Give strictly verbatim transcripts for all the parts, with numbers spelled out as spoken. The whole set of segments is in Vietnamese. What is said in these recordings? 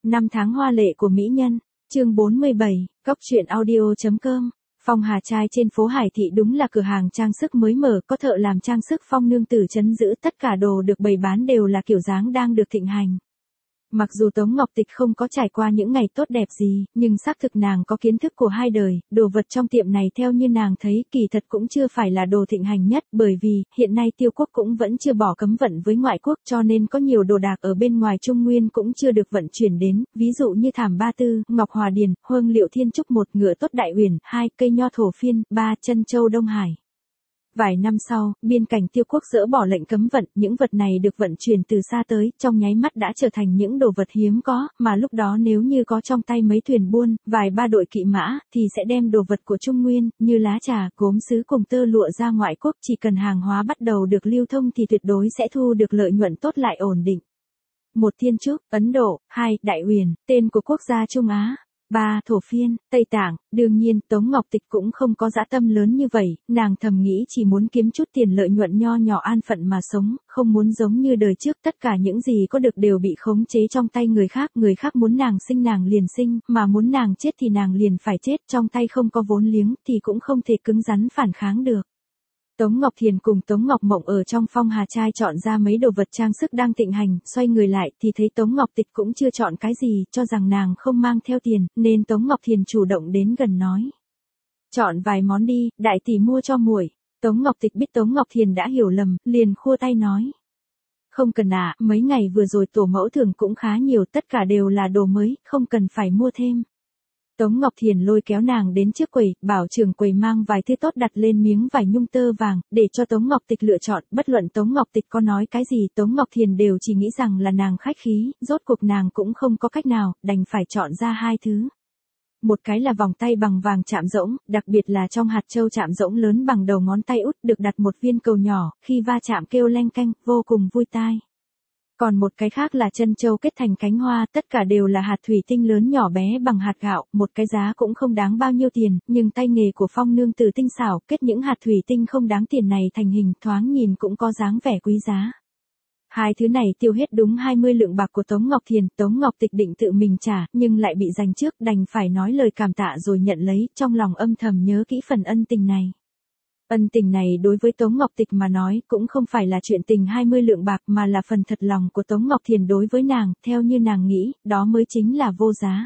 Năm tháng hoa lệ của mỹ nhân, chương bốn mươi bảy, cóc truyện audio.com. Phong Hà Trai trên phố Hải Thị đúng là cửa hàng trang sức mới mở, có thợ làm trang sức Phong nương tử trấn giữ, tất cả đồ được bày bán đều là kiểu dáng đang được thịnh hành. Mặc dù Tống Ngọc Tịch không có trải qua những ngày tốt đẹp gì, nhưng xác thực nàng có kiến thức của hai đời, đồ vật trong tiệm này theo như nàng thấy kỳ thật cũng chưa phải là đồ thịnh hành nhất, bởi vì, hiện nay Tiêu Quốc cũng vẫn chưa bỏ cấm vận với ngoại quốc cho nên có nhiều đồ đạc ở bên ngoài Trung Nguyên cũng chưa được vận chuyển đến, ví dụ như thảm ba tư, ngọc hòa điền, hương liệu thiên trúc một, ngựa tốt đại uyển, hai, cây nho thổ phiên, ba, chân châu Đông Hải. Vài năm sau, biên cảnh Tiêu Quốc dỡ bỏ lệnh cấm vận, những vật này được vận chuyển từ xa tới, trong nháy mắt đã trở thành những đồ vật hiếm có, mà lúc đó nếu như có trong tay mấy thuyền buôn, vài ba đội kỵ mã, thì sẽ đem đồ vật của Trung Nguyên, như lá trà, gốm sứ cùng tơ lụa ra ngoại quốc, chỉ cần hàng hóa bắt đầu được lưu thông thì tuyệt đối sẽ thu được lợi nhuận tốt lại ổn định. Một, Thiên Trúc, Ấn Độ, hai, Đại Uyển, tên của quốc gia Trung Á. ba. Thổ phiên, Tây Tạng. Đương nhiên, Tống Ngọc Tịch cũng không có dã tâm lớn như vậy, nàng thầm nghĩ chỉ muốn kiếm chút tiền lợi nhuận nho nhỏ an phận mà sống, không muốn giống như đời trước tất cả những gì có được đều bị khống chế trong tay người khác, người khác muốn nàng sinh nàng liền sinh, mà muốn nàng chết thì nàng liền phải chết, trong tay không có vốn liếng thì cũng không thể cứng rắn phản kháng được. Tống Ngọc Thiền cùng Tống Ngọc Mộng ở trong Phong Hà Trai chọn ra mấy đồ vật trang sức đang thịnh hành, xoay người lại thì thấy Tống Ngọc Tịch cũng chưa chọn cái gì, cho rằng nàng không mang theo tiền, nên Tống Ngọc Thiền chủ động đến gần nói. Chọn vài món đi, đại tỷ mua cho muội. Tống Ngọc Tịch biết Tống Ngọc Thiền đã hiểu lầm, liền khua tay nói. Không cần ạ, à, mấy ngày vừa rồi tổ mẫu thưởng cũng khá nhiều, tất cả đều là đồ mới, không cần phải mua thêm. Tống Ngọc Thiền lôi kéo nàng đến trước quầy, bảo trưởng quầy mang vài thứ tốt đặt lên miếng vải nhung tơ vàng, để cho Tống Ngọc Tịch lựa chọn, bất luận Tống Ngọc Tịch có nói cái gì Tống Ngọc Thiền đều chỉ nghĩ rằng là nàng khách khí, rốt cuộc nàng cũng không có cách nào, đành phải chọn ra hai thứ. Một cái là vòng tay bằng vàng chạm rỗng, đặc biệt là trong hạt châu chạm rỗng lớn bằng đầu ngón tay út được đặt một viên cầu nhỏ, khi va chạm kêu leng keng, vô cùng vui tai. Còn một cái khác là chân châu kết thành cánh hoa, tất cả đều là hạt thủy tinh lớn nhỏ bé bằng hạt gạo, một cái giá cũng không đáng bao nhiêu tiền, nhưng tay nghề của Phong nương tử tinh xảo, kết những hạt thủy tinh không đáng tiền này thành hình, thoáng nhìn cũng có dáng vẻ quý giá. Hai thứ này tiêu hết đúng hai mươi lượng bạc của Tống Ngọc Thiền, Tống Ngọc Tịch định tự mình trả, nhưng lại bị giành trước, đành phải nói lời cảm tạ rồi nhận lấy, trong lòng âm thầm nhớ kỹ phần ân tình này. Ân tình này đối với Tống Ngọc Tịch mà nói cũng không phải là chuyện tình hai mươi lượng bạc mà là phần thật lòng của Tống Ngọc Thiền đối với nàng, theo như nàng nghĩ, đó mới chính là vô giá.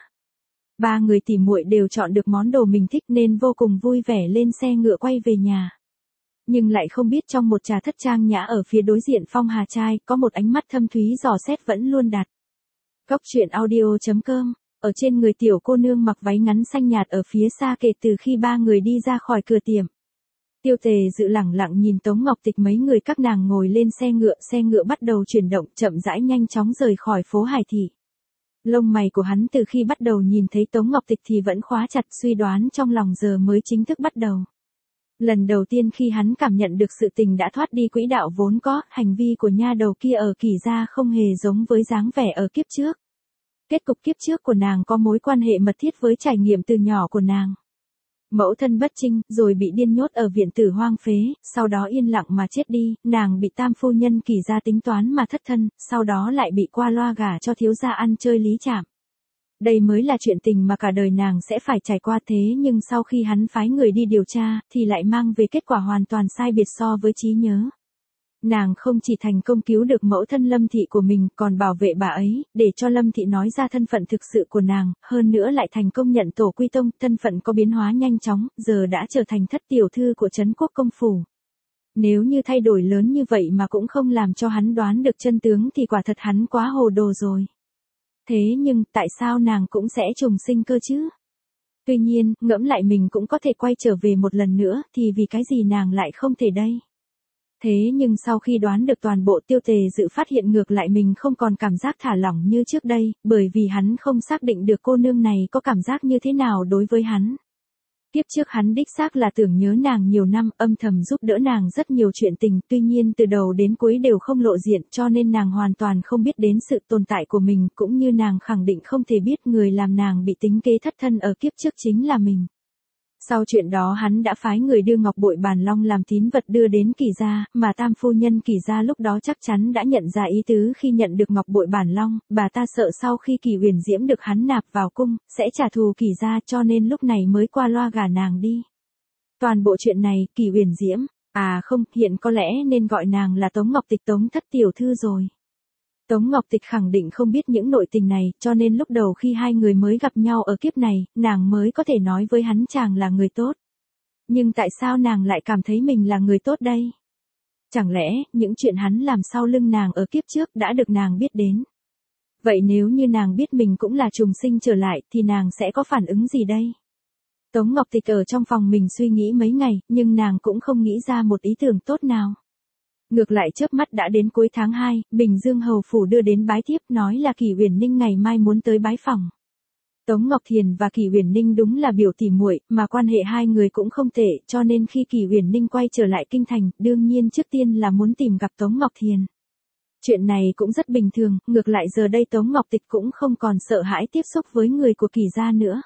Ba người tỉ muội đều chọn được món đồ mình thích nên vô cùng vui vẻ lên xe ngựa quay về nhà. Nhưng lại không biết trong một trà thất trang nhã ở phía đối diện Phong Hà Trai có một ánh mắt thâm thúy dò xét vẫn luôn đặt. Cóc truyện audio.com. Ở trên người tiểu cô nương mặc váy ngắn xanh nhạt ở phía xa kể từ khi ba người đi ra khỏi cửa tiệm. Tiêu Tề Dự lẳng lặng nhìn Tống Ngọc Tịch mấy người các nàng ngồi lên xe ngựa, xe ngựa bắt đầu chuyển động, chậm rãi nhanh chóng rời khỏi phố Hải Thị. Lông mày của hắn từ khi bắt đầu nhìn thấy Tống Ngọc Tịch thì vẫn khóa chặt, suy đoán trong lòng giờ mới chính thức bắt đầu. Lần đầu tiên khi hắn cảm nhận được sự tình đã thoát đi quỹ đạo vốn có, hành vi của nha đầu kia ở Kỳ gia không hề giống với dáng vẻ ở kiếp trước. Kết cục kiếp trước của nàng có mối quan hệ mật thiết với trải nghiệm từ nhỏ của nàng. Mẫu thân bất trinh, rồi bị điên nhốt ở viện tử hoang phế, sau đó yên lặng mà chết đi, nàng bị tam phu nhân Kỳ gia tính toán mà thất thân, sau đó lại bị qua loa gả cho thiếu gia ăn chơi lý chạm. Đây mới là chuyện tình mà cả đời nàng sẽ phải trải qua, thế nhưng sau khi hắn phái người đi điều tra, thì lại mang về kết quả hoàn toàn sai biệt so với trí nhớ. Nàng không chỉ thành công cứu được mẫu thân Lâm Thị của mình, còn bảo vệ bà ấy, để cho Lâm Thị nói ra thân phận thực sự của nàng, hơn nữa lại thành công nhận tổ quy tông, thân phận có biến hóa nhanh chóng, giờ đã trở thành thất tiểu thư của Trấn Quốc công phủ. Nếu như thay đổi lớn như vậy mà cũng không làm cho hắn đoán được chân tướng thì quả thật hắn quá hồ đồ rồi. Thế nhưng, tại sao nàng cũng sẽ trùng sinh cơ chứ? Tuy nhiên, ngẫm lại mình cũng có thể quay trở về một lần nữa, thì vì cái gì nàng lại không thể đây? Thế nhưng sau khi đoán được toàn bộ, Tiêu Tề Dự phát hiện ngược lại mình không còn cảm giác thả lỏng như trước đây, bởi vì hắn không xác định được cô nương này có cảm giác như thế nào đối với hắn. Kiếp trước hắn đích xác là tưởng nhớ nàng nhiều năm, âm thầm giúp đỡ nàng rất nhiều chuyện tình, tuy nhiên từ đầu đến cuối đều không lộ diện, cho nên nàng hoàn toàn không biết đến sự tồn tại của mình, cũng như nàng khẳng định không thể biết người làm nàng bị tính kế thất thân ở kiếp trước chính là mình. Sau chuyện đó hắn đã phái người đưa ngọc bội bàn long làm tín vật đưa đến Kỳ gia, mà tam phu nhân Kỳ gia lúc đó chắc chắn đã nhận ra ý tứ khi nhận được ngọc bội bàn long, bà ta sợ sau khi Kỳ Huyền Diễm được hắn nạp vào cung, sẽ trả thù Kỳ gia cho nên lúc này mới qua loa gả nàng đi. Toàn bộ chuyện này, Kỳ Huyền Diễm, à không, hiện có lẽ nên gọi nàng là Tống Ngọc Tịch Tống thất tiểu thư rồi. Tống Ngọc Tịch khẳng định không biết những nội tình này, cho nên lúc đầu khi hai người mới gặp nhau ở kiếp này, nàng mới có thể nói với hắn chàng là người tốt. Nhưng tại sao nàng lại cảm thấy mình là người tốt đây? Chẳng lẽ, những chuyện hắn làm sau lưng nàng ở kiếp trước đã được nàng biết đến? Vậy nếu như nàng biết mình cũng là trùng sinh trở lại, thì nàng sẽ có phản ứng gì đây? Tống Ngọc Tịch ở trong phòng mình suy nghĩ mấy ngày, nhưng nàng cũng không nghĩ ra một ý tưởng tốt nào. Ngược lại chớp mắt đã đến cuối tháng hai, Bình Dương hầu phủ đưa đến bái thiếp nói là Kỳ Huyền Ninh ngày mai muốn tới bái phòng. Tống Ngọc Thiền và Kỳ Huyền Ninh đúng là biểu tỉ muội, mà quan hệ hai người cũng không tệ, cho nên khi Kỳ Huyền Ninh quay trở lại kinh thành, đương nhiên trước tiên là muốn tìm gặp Tống Ngọc Thiền. Chuyện này cũng rất bình thường, ngược lại giờ đây Tống Ngọc Tịch cũng không còn sợ hãi tiếp xúc với người của Kỳ gia nữa.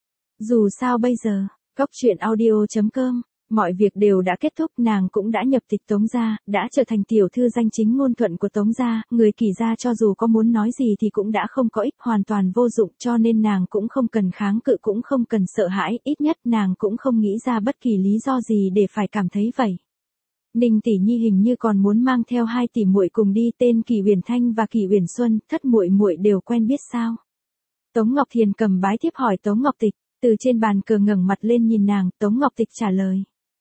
Dù sao bây giờ, Cóc Truyện Audio chấm com, mọi việc đều đã kết thúc, nàng cũng đã nhập tịch Tống gia, đã trở thành tiểu thư danh chính ngôn thuận của Tống gia, người Kỳ gia cho dù có muốn nói gì thì cũng đã không có ích, hoàn toàn vô dụng, cho nên nàng cũng không cần kháng cự, cũng không cần sợ hãi, ít nhất nàng cũng không nghĩ ra bất kỳ lý do gì để phải cảm thấy vậy. Ninh tỷ nhi hình như còn muốn mang theo hai tỷ muội cùng đi, tên Kỳ Huyền Thanh và Kỳ Huyền Xuân, thất muội muội đều quen biết sao? Tống Ngọc Thiền cầm bái thiếp hỏi Tống Ngọc Tịch, từ trên bàn cờ ngẩng mặt lên nhìn nàng, Tống Ngọc Tịch trả lời.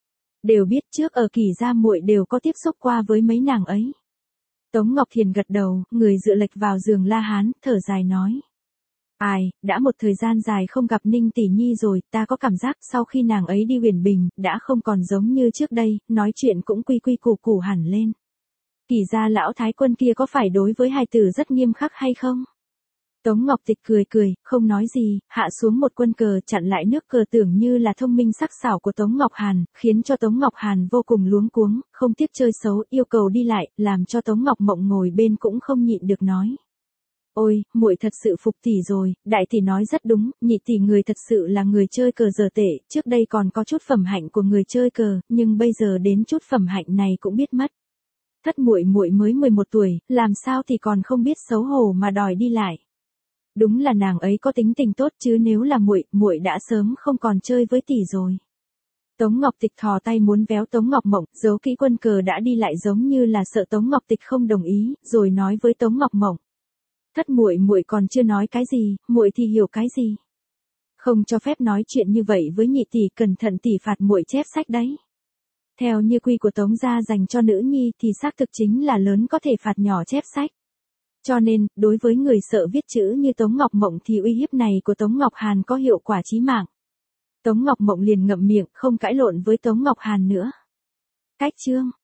Đều biết, trước ở Kỳ gia muội đều có tiếp xúc qua với mấy nàng ấy. Tống Ngọc Thiền gật đầu, người dựa lệch vào giường La Hán, thở dài nói. Ai, đã một thời gian dài không gặp Ninh tỷ nhi rồi, ta có cảm giác sau khi nàng ấy đi Huyền Bình, đã không còn giống như trước đây, nói chuyện cũng quy quy củ củ hẳn lên. Kỳ gia lão thái quân kia có phải đối với hài tử rất nghiêm khắc hay không? Tống Ngọc Tịch cười cười, không nói gì, hạ xuống một quân cờ chặn lại nước cờ, tưởng như là thông minh sắc sảo của Tống Ngọc Hàn, khiến cho Tống Ngọc Hàn vô cùng luống cuống, không tiếc chơi xấu, yêu cầu đi lại, làm cho Tống Ngọc Mộng ngồi bên cũng không nhịn được nói. Ôi, muội thật sự phục tỷ rồi, đại tỷ nói rất đúng, nhị tỷ người thật sự là người chơi cờ dở tệ, trước đây còn có chút phẩm hạnh của người chơi cờ, nhưng bây giờ đến chút phẩm hạnh này cũng biết mất. Thất muội muội mới mười một tuổi, làm sao thì còn không biết xấu hổ mà đòi đi lại. Đúng là nàng ấy có tính tình tốt, chứ nếu là muội, muội đã sớm không còn chơi với tỷ rồi. Tống Ngọc Tịch thò tay muốn véo Tống Ngọc Mộng, giấu kỹ quân cờ đã đi lại giống như là sợ Tống Ngọc Tịch không đồng ý, rồi nói với Tống Ngọc Mộng. Thất muội muội còn chưa nói cái gì, muội thì hiểu cái gì? Không cho phép nói chuyện như vậy với nhị tỷ, cẩn thận tỷ phạt muội chép sách đấy. Theo như quy của Tống gia dành cho nữ nhi thì xác thực chính là lớn có thể phạt nhỏ chép sách. Cho nên, đối với người sợ viết chữ như Tống Ngọc Mộng thì uy hiếp này của Tống Ngọc Hàn có hiệu quả chí mạng. Tống Ngọc Mộng liền ngậm miệng, không cãi lộn với Tống Ngọc Hàn nữa. Cách chương